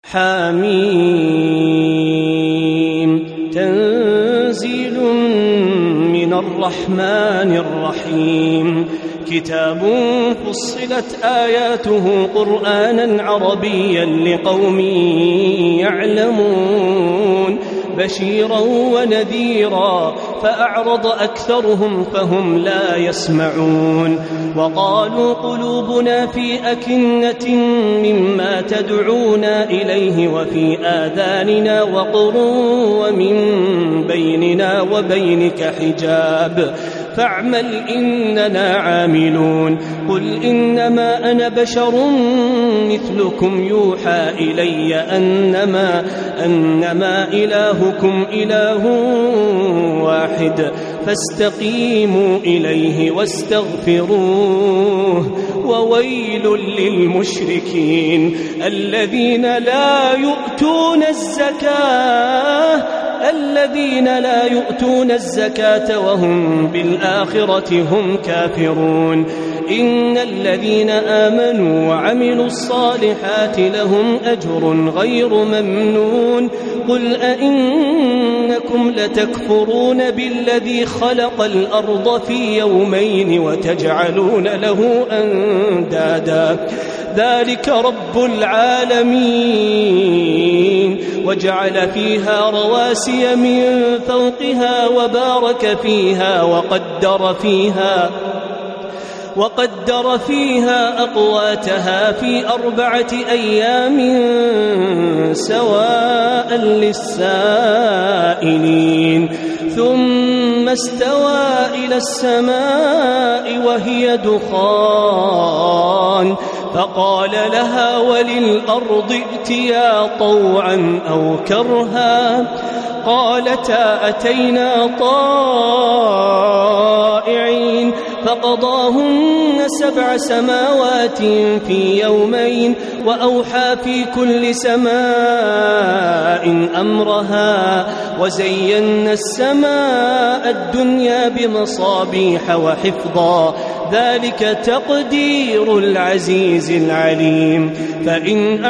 حميم تنزيل من الرحمن الرحيم كتاب فصلت آياته قرآنا عربيا لقوم يعلمون بشيرا ونذيرا فأعرض أكثرهم فهم لا يسمعون وقالوا قلوبنا في أكنة مما تدعونا إليه وفي آذاننا وقر ومن بيننا وبينك حجاب فاعمل إننا عاملون قل إنما أنا بشر مثلكم يوحى إلي أنما إلهكم إله واحد فاستقيموا إليه واستغفروه وويل للمشركين الذين لا يؤتون الزكاة وهم بالآخرة هم كافرون إن الذين آمنوا وعملوا الصالحات لهم أجر غير ممنون قل أئنكم لتكفرون بالذي خلق الأرض في يومين وتجعلون له أندادا ذلك رب العالمين وجعل فيها رواسي من فوقها وبارك فيها وقدر فيها أقواتها في 4 أيام سواء للسائلين ثم استوى إلى السماء وهي دخان فقال لها وللأرض ائتيا طوعا أو كرها قالتا أتينا طائعين فقضاهن 7 سماوات في يومين وأوحى في كل سماء أمرها وزينا السماء الدنيا بمصابيح وحفظا ذلك تقدير العزيز العليم فإن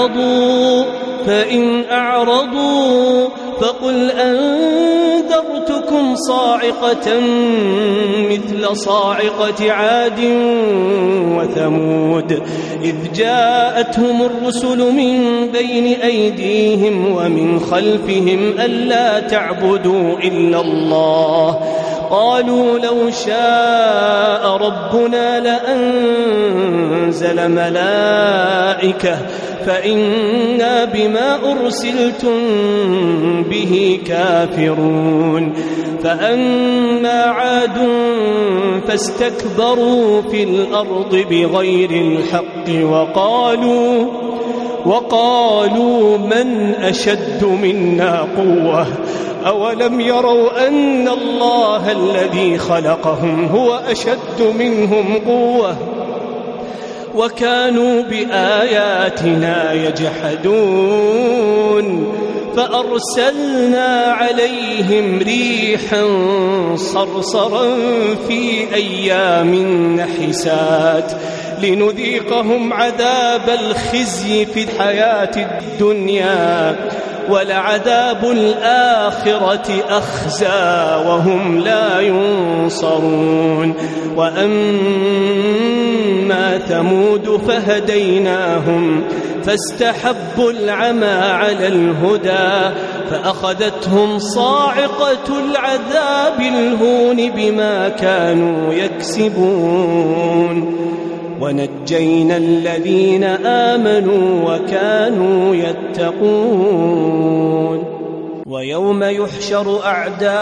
أعرضوا فقل أنذرتكم صاعقة مثل صاعقة عاد وثمود إذ جاءتهم الرسل من بين أيديهم ومن خلفهم ألا تعبدوا إلا الله قالوا لو شاء ربنا لأنزل ملائكة فإنا بما أرسلتم به كافرون فأما عاد فاستكبروا في الأرض بغير الحق وقالوا من أشد منا قوة أولم يروا أن الله الذي خلقهم هو أشد منهم قوة وكانوا بآياتنا يجحدون فأرسلنا عليهم ريحا صرصرا في أيام نحسات لنذيقهم عذاب الخزي في الحياة الدنيا ولعذاب الآخرة أخزى وهم لا ينصرون وأما ثمود فهديناهم فاستحبوا العمى على الهدى فأخذتهم صاعقة العذاب الهون بما كانوا يكسبون ونجينا الذين آمنوا وكانوا يتقون ويوم يحشر أعداء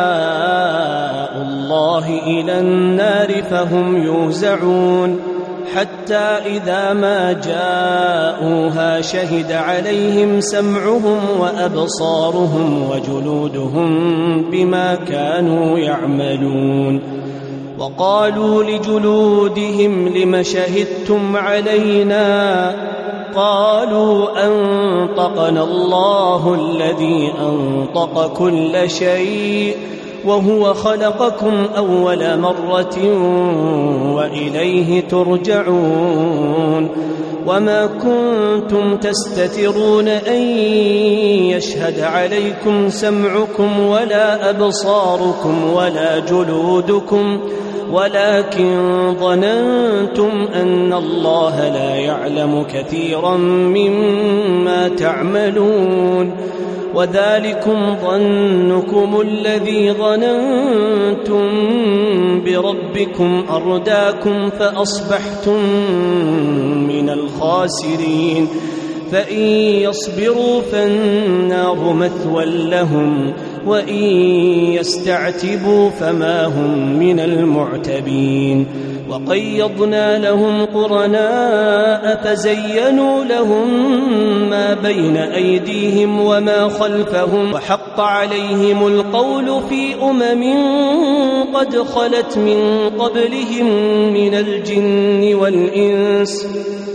الله إلى النار فهم يوزعون حتى إذا ما جاءوها شهد عليهم سمعهم وأبصارهم وجلودهم بما كانوا يعملون وقالوا لجلودهم لم شهدتم علينا قالوا أنطقنا الله الذي أنطق كل شيء وهو خلقكم أول مرة وإليه ترجعون وما كنتم تستترون أن يشهد عليكم سمعكم ولا أبصاركم ولا جلودكم ولكن ظننتم أن الله لا يعلم كثيرا مما تعملون وذلكم ظنكم الذي ظننتم بربكم أرداكم فأصبحتم من الخاسرين فإن يصبروا فالنار مثوى لهم وإن يستعتبوا فما هم من المعتبين وقيضنا لهم قرناء فزينوا لهم ما بين أيديهم وما خلفهم وحق عليهم القول في قد خلت من قبلهم من الجن والإنس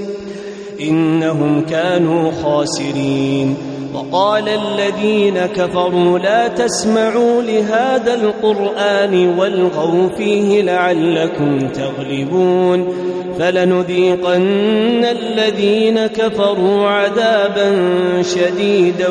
إنهم كانوا خاسرين وقال الذين كفروا لا تسمعوا لهذا القرآن والغوا فيه لعلكم تغلبون فلنذيقن الذين كفروا عذابا شديدا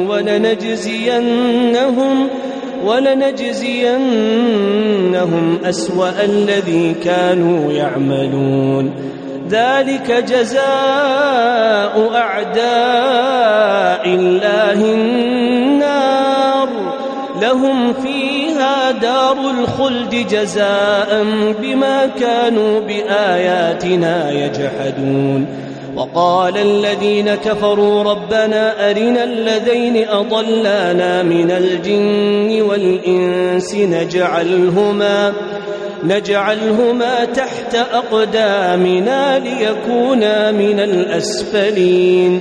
ولنجزينهم أسوأ الذي كانوا يعملون ذلك جزاء أعداء الله النار لهم فيها دار الخلد جزاء بما كانوا بآياتنا يجحدون وقال الذين كفروا ربنا أرنا الذين أضلانا من الجن والإنس نجعلهما تحت أقدامنا ليكونا من الأسفلين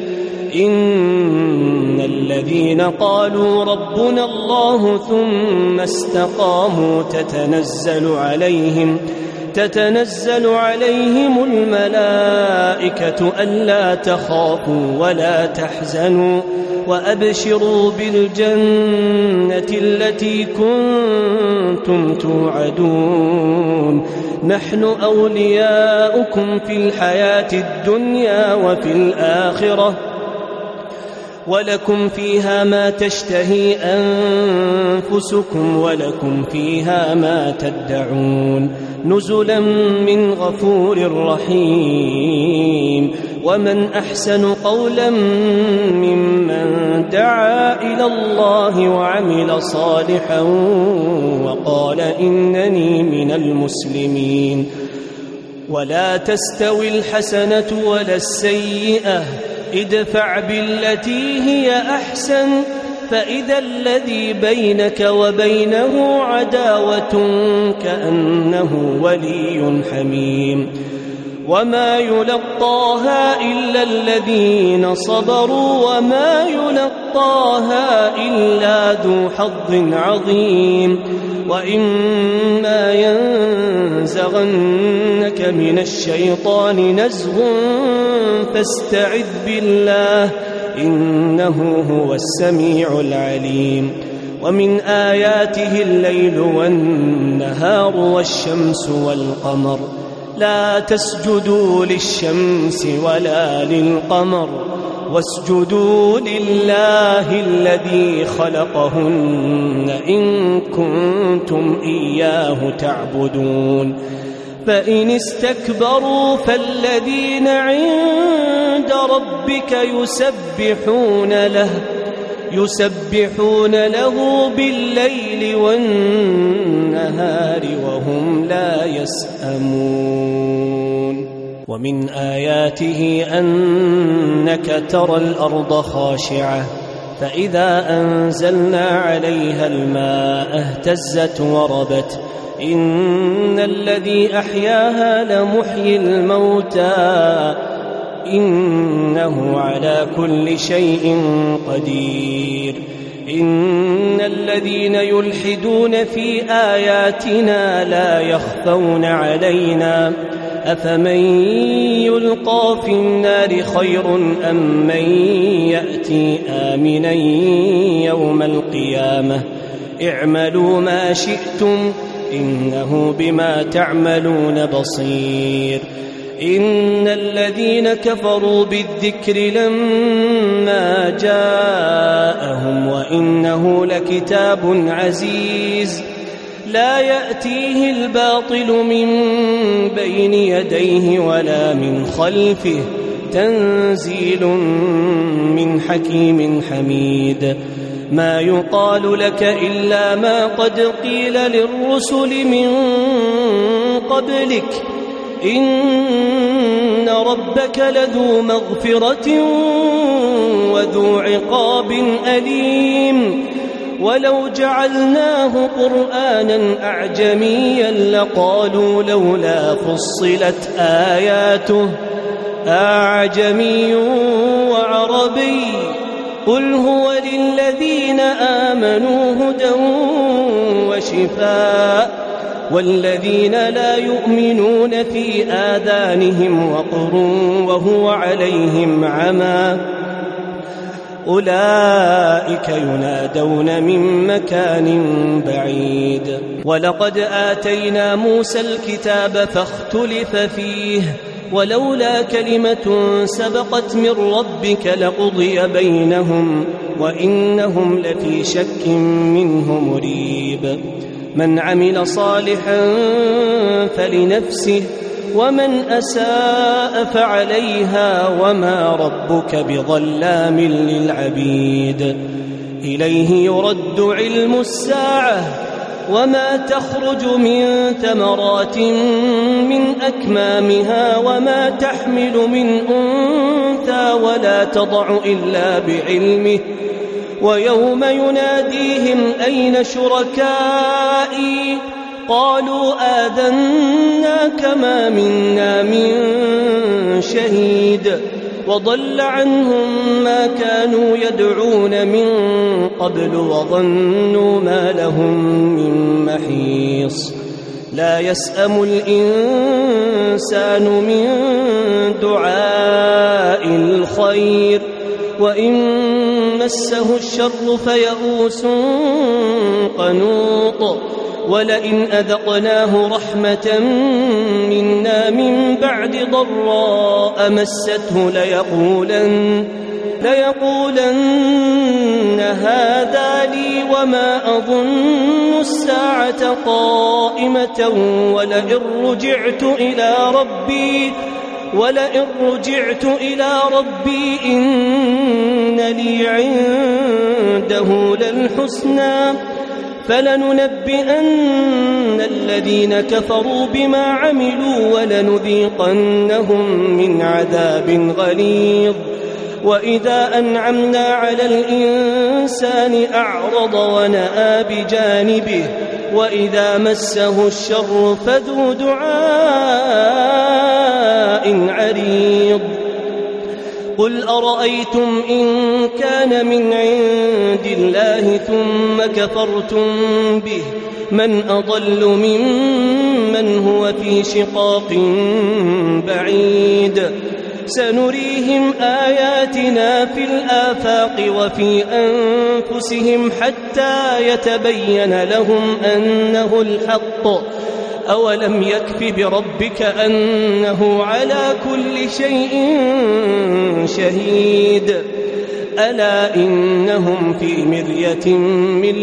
إن الذين قالوا ربنا الله ثم استقاموا تتنزل عليهم الملائكة ألا تخافوا ولا تحزنوا وأبشروا بالجنة التي كنتم توعدون نحن أولياؤكم في الحياة الدنيا وفي الآخرة ولكم فيها ما تشتهي أنفسكم ولكم فيها ما تدعون نزلا من غفور رحيم ومن أحسن قولا ممن دعا إلى الله وعمل صالحا وقال إنني من المسلمين ولا تستوي الحسنة ولا السيئة ادفع بالتي هي أحسن فإذا الذي بينك وبينه عداوة كأنه ولي حميم وما يلقاها إلا الذين صبروا وما يلقاها إلا ذو حظ عظيم وإما ينزغنك من الشيطان نزغ فاستعذ بالله إنه هو السميع العليم ومن آياته الليل والنهار والشمس والقمر لا تسجدوا للشمس ولا للقمر واسجدوا لله الذي خلقهن إن كنتم إياه تعبدون فإن استكبروا فالذين عند ربك يسبحون له بالليل والنهار وهم لا يسأمون ومن آياته أنك ترى الأرض خاشعة فإذا أنزلنا عليها الماء اهتزت وربت إن الذي أحياها لمحيي الموتى إنه على كل شيء قدير إن الذين يلحدون في آياتنا لا يخفون علينا أفمن يلقى في النار خير أم من يأتي آمنا يوم القيامة اعملوا ما شئتم إنه بما تعملون بصير. إن الذين كفروا بالذكر لما جاءهم وإنه لكتاب عزيز لا يأتيه الباطل من بين يديه ولا من خلفه تنزيل من حكيم حميد. ما يقال لك إلا ما قد قيل للرسل من قبلك إن ربك لذو مغفرة وذو عقاب أليم. ولو جعلناه قرآنا أعجميا لقالوا لولا فصلت آياته أعجمي وعربي قل هو للذين آمنوا هدى وشفاء والذين لا يؤمنون في آذانهم وقر وهو عليهم عمى أولئك ينادون من مكان بعيد. ولقد آتينا موسى الكتاب فاختلف فيه ولولا كلمة سبقت من ربك لقضي بينهم وإنهم لفي شك منه مريب. من عمل صالحا فلنفسه ومن أساء فعليها وما ربك بظلام للعبيد. إليه يرد علم الساعة وما تخرج من ثمرات من أكمامها وما تحمل من أنثى ولا تضع إلا بعلمه ويوم يناديهم أين شركائي قالوا آذناك ما منا من شهيد وضل عنهم ما كانوا يدعون من قبل وظنوا ما لهم من محيص. لا يسأم الإنسان من دعاء الخير وإن مسه الشر فيئوس قنوط. ولئن أذقناه رحمة منا من بعد ضراء مسته ليقولن هذا لي وما أظن الساعة قائمة ولئن رجعت إلى ربي إن لي عنده للحسنى فلننبئن الذين كفروا بما عملوا ولنذيقنهم من عذاب غليظ. وإذا أنعمنا على الإنسان أعرض ونأى بجانبه وإذا مسه الشر فذو دعاء عريض. قل أرأيتم إن كان من عند الله ثم كفرتم به من أضل ممن هو في شقاق بعيد. سنريهم آياتنا في الآفاق وفي أنفسهم حتى يتبين لهم أنه الحق. أولم يكف بربك أنه على كل شيء شهيد. ألا إنهم في مرية من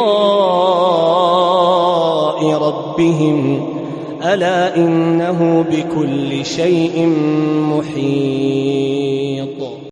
لقاء ربهم ألا إنه بكل شيء محيط.